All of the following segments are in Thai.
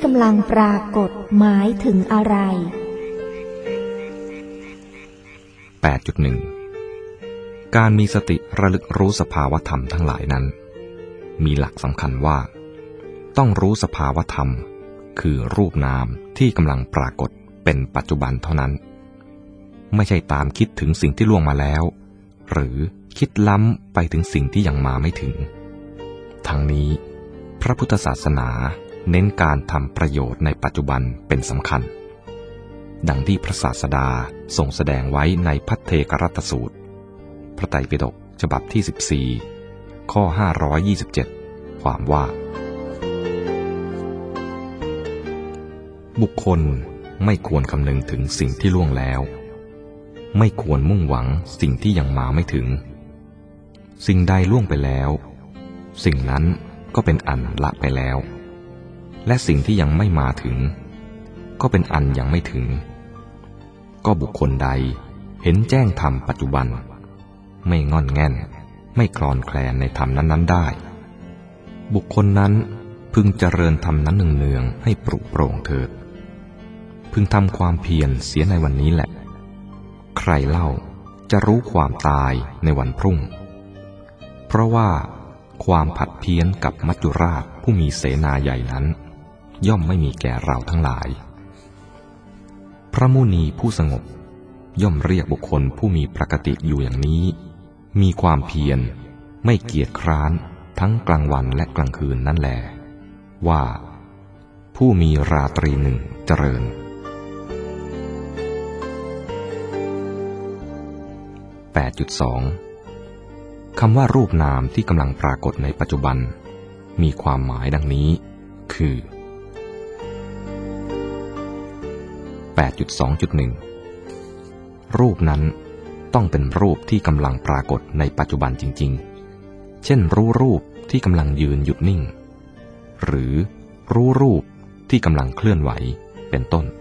กำลังปรากฏหมายถึงอะไร 8.1 การมีสติระลึกรู้สภาวธรรมทั้งหลายนั้นมีหลักสำคัญว่าต้องรู้สภาวธรรมคือรูปนามที่กำลังปรากฏเป็นปัจจุบันเท่านั้นไม่ใช่ตามคิดถึงสิ่งที่ล่วงมาแล้วหรือคิดล้ำไปถึงสิ่งที่ยังมาไม่ถึงทั้งนี้พระพุทธศาสนาเน้นการทำประโยชน์ในปัจจุบันเป็นสำคัญดังที่พระศาสดาทรงแสดงไว้ในพัทเทกรัตสูตรพระไตรปิฎกฉบับที่14ข้อ527ความว่าบุคคลไม่ควรคำนึงถึงสิ่งที่ล่วงแล้วไม่ควรมุ่งหวังสิ่งที่ยังมาไม่ถึงสิ่งใดล่วงไปแล้วสิ่งนั้นก็เป็นอันละไปแล้วและสิ่งที่ยังไม่มาถึงก็เป็นอันยังไม่ถึงก็บุคคลใดเห็นแจ้งธรรมปัจจุบันไม่งอนแง่นไม่คลอนแคลนในธรรมนั้นๆได้บุคคลนั้นพึงเจริญธรรมนั้นเนืองๆให้ปรุโปร่งเถิดพึงทำความเพียรเสียในวันนี้แหละใครเล่าจะรู้ความตายในวันพรุ่งเพราะว่าความผัดเพี้ยนกับมัจจุราชผู้มีเสนาใหญ่นั้นย่อมไม่มีแก่เราทั้งหลายพระมุนีผู้สงบย่อมเรียกบุคคลผู้มีปกติอยู่อย่างนี้มีความเพียรไม่เกียจคร้านทั้งกลางวันและกลางคืนนั่นแลว่าผู้มีราตรีหนึ่งเจริญ 8.2 คำว่ารูปนามที่กำลังปรากฏในปัจจุบันมีความหมายดังนี้คือ 8.2.1 รูปนั้นต้องเป็นรูปที่กำลังปรากฏในปัจจุบันจริงๆเช่นรู้รูปที่กำลังยืนหยุดนิ่งหรือรู้รูปที่กำลังเคลื่อนไหวเป็นต้น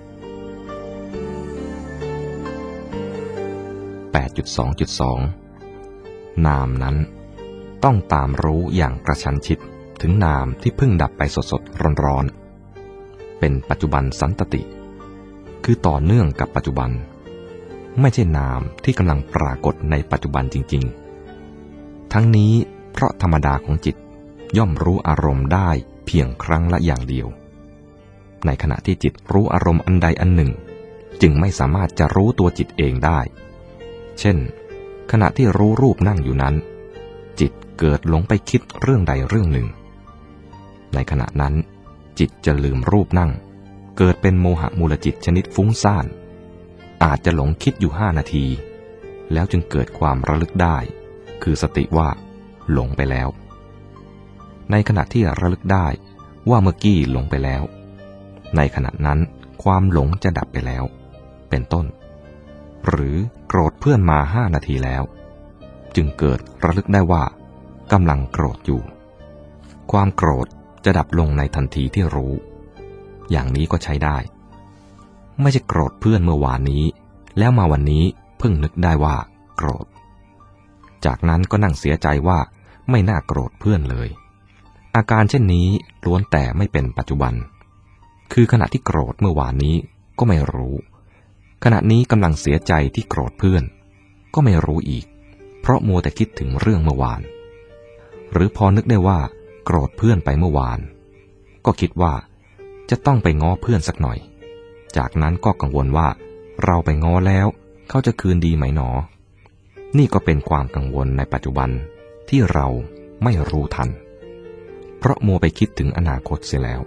8.2.2 นามนั้นต้องตามรู้อย่างกระชั้นชิดถึงนามที่เพิ่งดับไปสดๆร้อนๆเป็นปัจจุบันสันตติคือต่อเนื่องกับปัจจุบันไม่ใช่นามที่กำลังปรากฏในปัจจุบันจริงๆทั้งนี้เพราะธรรมดาของจิตย่อมรู้อารมณ์ได้เพียงครั้งละอย่างเดียวในขณะที่จิตรู้อารมณ์อันใดอันหนึ่งจึงไม่สามารถจะรู้ตัวจิตเองได้เช่นขณะที่รู้รูปนั่งอยู่นั้นจิตเกิดหลงไปคิดเรื่องใดเรื่องหนึ่งในขณะนั้นจิตจะลืมรูปนั่งเกิดเป็นโมหะมูลจิตชนิดฟุ้งซ่านอาจจะหลงคิดอยู่5 นาทีแล้วจึงเกิดความระลึกได้คือสติว่าหลงไปแล้วในขณะที่ระลึกได้ว่าเมื่อกี้หลงไปแล้วในขณะนั้นความหลงจะดับไปแล้วเป็นต้นหรือโกรธเพื่อนมา5 นาทีแล้วจึงเกิดระลึกได้ว่ากำลังโกรธอยู่ความโกรธจะดับลงในทันทีที่รู้อย่างนี้ก็ใช้ได้ไม่ใช่โกรธเพื่อนเมื่อวานนี้แล้วมาวันนี้เพิ่งนึกได้ว่าโกรธจากนั้นก็นั่งเสียใจว่าไม่น่าโกรธเพื่อนเลยอาการเช่นนี้ล้วนแต่ไม่เป็นปัจจุบันคือขณะที่โกรธเมื่อวานนี้ก็ไม่รู้ขณะนี้กำลังเสียใจที่โกรธเพื่อนก็ไม่รู้อีกเพราะมัวแต่คิดถึงเรื่องเมื่อวานหรือพอนึกได้ว่าโกรธเพื่อนไปเมื่อวานก็คิดว่าจะต้องไปง้อเพื่อนสักหน่อยจากนั้นก็กังวลว่าเราไปง้อแล้วเขาจะคืนดีไหมหนอนี่ก็เป็นความกังวลในปัจจุบันที่เราไม่รู้ทันเพราะมัวไปคิดถึงอนาคตเสียแล้ว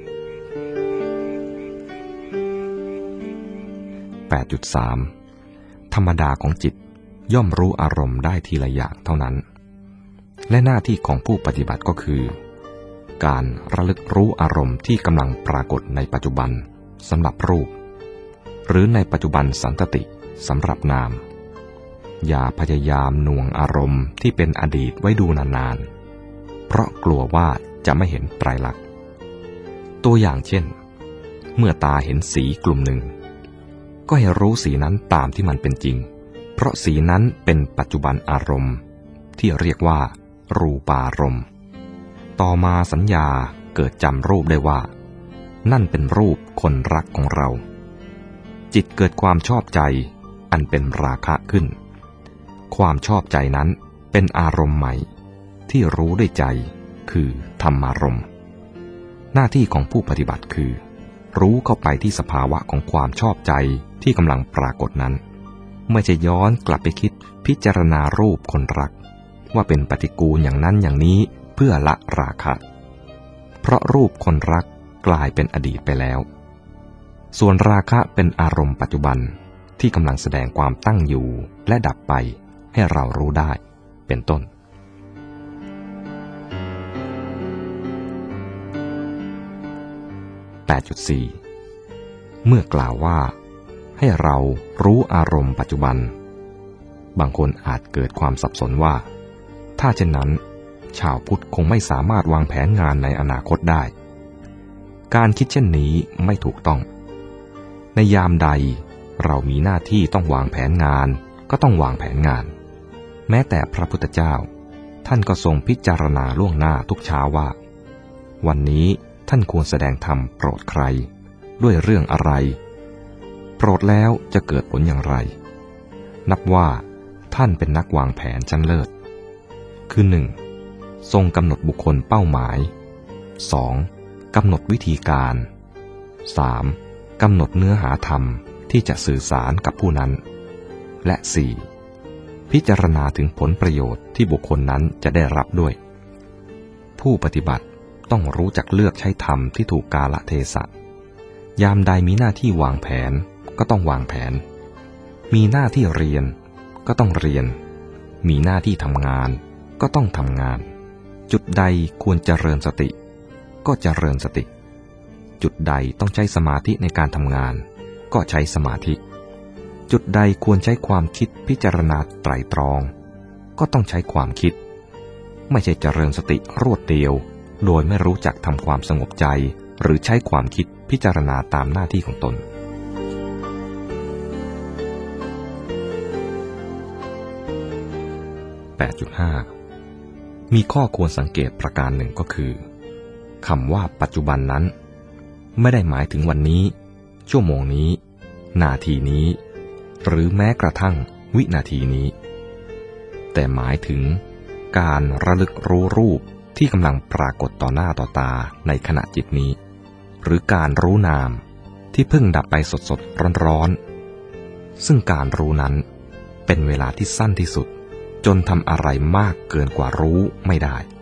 8.3 ธรรมดาของจิตย่อมรู้อารมณ์ได้ทีละอย่างเท่านั้นและหน้าที่ของผู้ปฏิบัติก็คือการระลึกรู้อารมณ์ที่กำลังปรากฏในปัจจุบันสำหรับรูปหรือในปัจจุบันสันตติสำหรับนามอย่าพยายามหน่วงอารมณ์ที่เป็นอดีตไว้ดูนานๆเพราะกลัวว่าจะไม่เห็นไตรลักษณ์ตัวอย่างเช่นเมื่อตาเห็นสีกลุ่มหนึ่งก็ให้รู้สีนั้นตามที่มันเป็นจริงเพราะสีนั้นเป็นปัจจุบันอารมณ์ที่เรียกว่ารูปารมณ์ต่อมาสัญญาเกิดจำรูปได้ว่านั่นเป็นรูปคนรักของเรา จิตเกิดความชอบใจอันเป็นราคะขึ้นความชอบใจนั้นเป็นอารมณ์ใหม่ที่รู้ด้วยใจคือธรรมารมณ์หน้าที่ของผู้ปฏิบัติคือรู้เข้าไปที่สภาวะของความชอบใจที่กำลังปรากฏนั้นไม่ใช่ย้อนกลับไปคิดพิจารณารูปคนรักว่าเป็นปฏิกูลอย่างนั้นอย่างนี้เพื่อละราคะเพราะรูปคนรักกลายเป็นอดีตไปแล้วส่วนราคะเป็นอารมณ์ปัจจุบันที่กำลังแสดงความตั้งอยู่และดับไปให้เรารู้ได้เป็นต้น 8.4 เมื่อกล่าวว่าให้เรารู้อารมณ์ปัจจุบันบางคนอาจเกิดความสับสนว่าถ้าเช่นนั้นชาวพุทธคงไม่สามารถวางแผนงานในอนาคตได้การคิดเช่นนี้ไม่ถูกต้องในยามใดเรามีหน้าที่ต้องวางแผนงานก็ต้องวางแผนงานแม้แต่พระพุทธเจ้าท่านก็ทรงพิจารณาล่วงหน้าทุกเช้าว่าวันนี้ท่านควรแสดงธรรมโปรดใครด้วยเรื่องอะไรโปรดแล้วจะเกิดผลอย่างไรนับว่าท่านเป็นนักวางแผนชั้นเลิศคือ 1. ทรงกำหนดบุคคลเป้าหมาย 2. กำหนดวิธีการ 3. กำหนดเนื้อหาธรรมที่จะสื่อสารกับผู้นั้นและ 4. พิจารณาถึงผลประโยชน์ที่บุคคลนั้นจะได้รับด้วยผู้ปฏิบัติต้องรู้จักเลือกใช้ธรรมที่ถูกกาลเทศะยามใดมีหน้าที่วางแผนก็ต้องวางแผนมีหน้าที่เรียนก็ต้องเรียนมีหน้าที่ทำงานก็ต้องทำงานจุดใดควรเจริญสติก็เจริญสติจุดใดต้องใช้สมาธิในการทำงานก็ใช้สมาธิจุดใดควรใช้ความคิดพิจารณาไตร่ตรองก็ต้องใช้ความคิดไม่ใช่เจริญสติรวดเดียวโดยไม่รู้จักทำความสงบใจหรือใช้ความคิดพิจารณาตามหน้าที่ของตน 8.5 มีข้อควรสังเกตประการหนึ่งก็คือคำว่าปัจจุบันนั้นไม่ได้หมายถึงวันนี้ชั่วโมงนี้นาทีนี้หรือแม้กระทั่งวินาทีนี้แต่หมายถึงการระลึกรู้รูปที่กำลังปรากฏต่อหน้าต่อตาในขณะจิตนี้หรือการรู้นามที่เพิ่งดับไปสดๆร้อนๆซึ่งการรู้นั้นเป็นเวลาที่สั้นที่สุดจนทำอะไรมากเกินกว่ารู้ไม่ได้